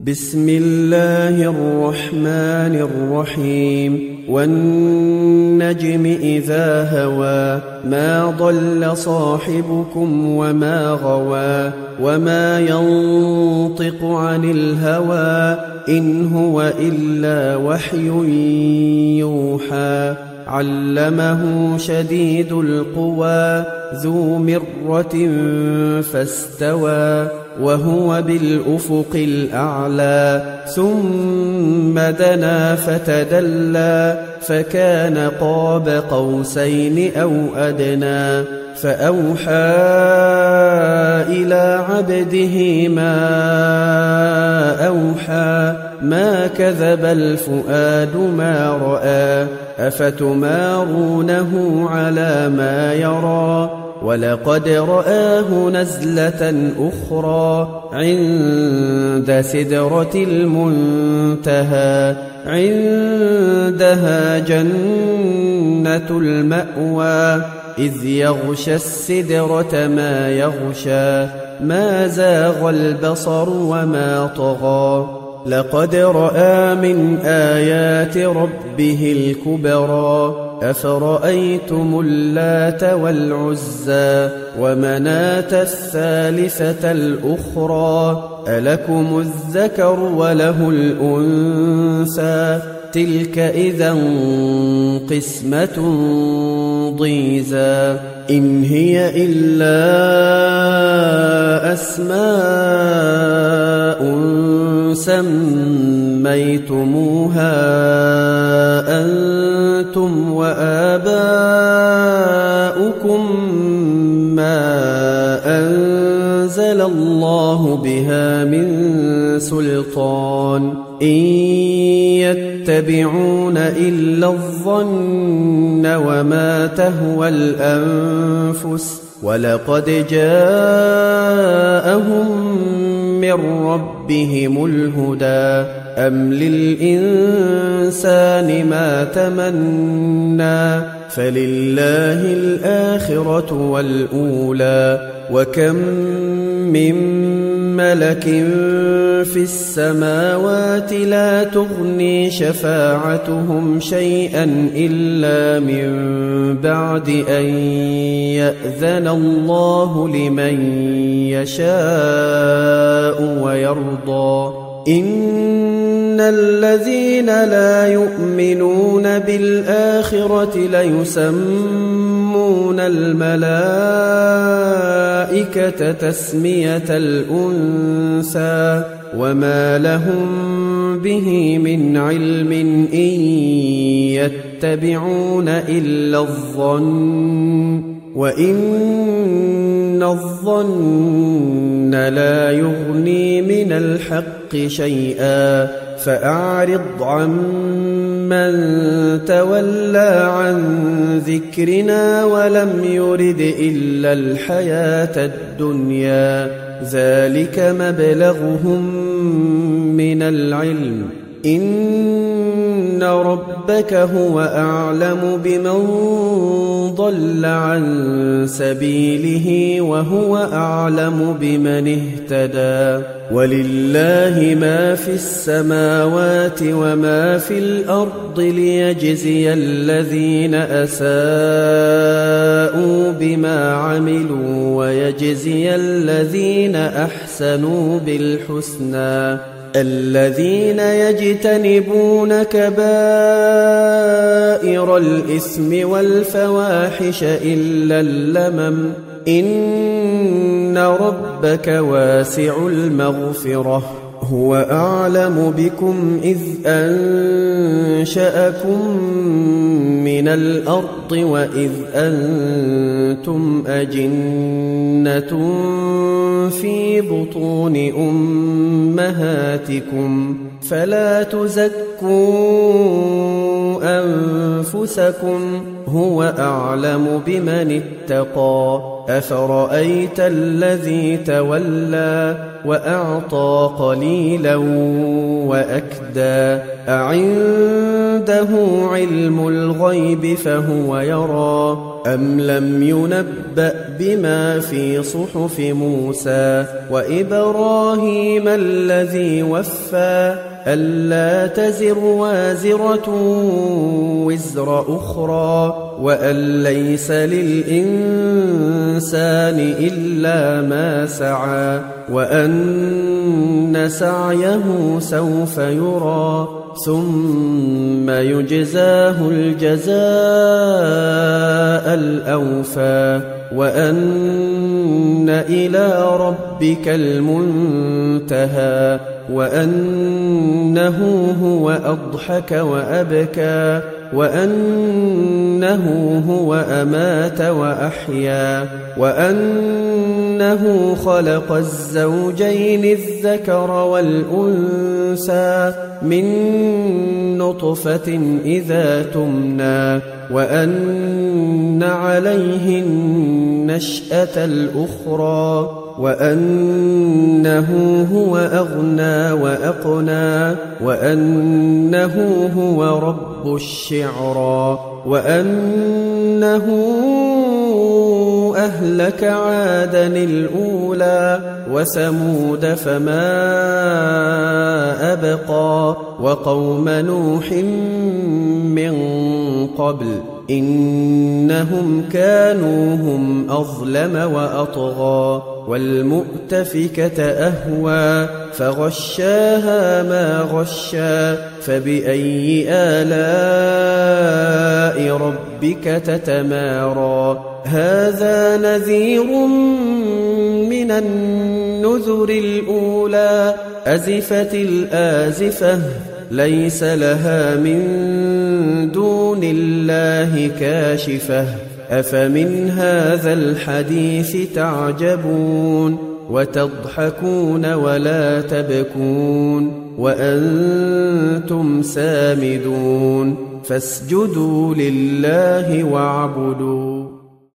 بسم الله الرحمن الرحيم والنجم إذا هوى ما ضل صاحبكم وما غوى وما ينطق عن الهوى إن هو إلا وحي يوحى علمه شديد القوى ذو مرة فاستوى وهو بالأفق الأعلى ثم دنا فتدلى فكان قاب قوسين أو أدنى فأوحى إلى عبده ما أوحى ما كذب الفؤاد ما رأى أفتمارونه على ما يرى ولقد رآه نزلة أخرى عند سدرة المنتهى عندها جنة المأوى إذ يغشى السدرة ما يغشى ما زاغ البصر وما طغى لقد رأى من آيات ربه الكبرى أفرأيتم اللات والعزى ومناة الثالثة الأخرى ألكم الذكر وله الأنثى تلك إذا قسمة ضيزى إن هي إلا أسماء سميتموها أنتم وآباؤكم ما أنزل الله بها من سلطان إن يتبعون إلا الظن وما تهوى الأنفس ولقد جاءهم من ربهم الهدى أم للإنسان ما تمنى فلله الآخرة والأولى وكم من ملك في السماوات لا تغني شفاعتهم شيئا إلا من بعد أن يأذن الله لمن يشاء ويرضى إن الذين لا يؤمنون بالآخرة ليسمون الملائكة تسمية الأنثى وما لهم به من علم إن يتبعون إلا الظن وإن الظن لا يغني من الحق شيئا فأعرض عمن تولى عن ذكرنا ولم يرد إلا الحياة الدنيا ذلك مبلغهم من العلم إن ربك هو أعلم بمن ضل عن سبيله وهو أعلم بمن اهتدى ولله ما في السماوات وما في الأرض ليجزي الذين أساءوا بما عملوا ويجزي الذين أحسنوا بالحسنى الذين يجتنبون كبائر الإثم والفواحش إلا اللمم إن ربك واسع المغفرة هو أعلم بكم إذ أنشأكم من الأرض وإذ أنتم أجنة في بطون أمهاتكم فلا تزكوا أنفسكم هو أعلم بمن اتقى أفرأيت الذي تولى وأعطى قليلا وأكدى أعنده علم الغيب فهو يرى أم لم ينبأ بما في صحف موسى وإبراهيم الذي وفى ألا تزر وازرة وزر أخرى وأن ليس للإنسان إلا ما سعى وأن سعيه سوف يرى ثم يجزاه الجزاء الأوفى وأن إلى ربك المنتهى وأنه هو أضحك وأبكى وأنه هو أمات وأحيا وأنه خلق الزوجين الذكر والأنثى من نطفة إذا تمنى وأن عليه النشأة الأخرى وأنه هو أغنى وأقنى وأنه هو رب الشعرى وأنه أهلك عادا الأولى وثمود فما أبقى وقوم نوح من قبل إنهم كانوا هم أظلم وأطغى والمؤتفكة أهوى فغشاها ما غشى فبأي آلاء ربك تتمارى هذا نذير من النذر الأولى أزفت الآزفة ليس لها من دون الله كاشفة أفمن هذا الحديث تعجبون وتضحكون ولا تبكون وأنتم سامدون فاسجدوا لله واعبدوا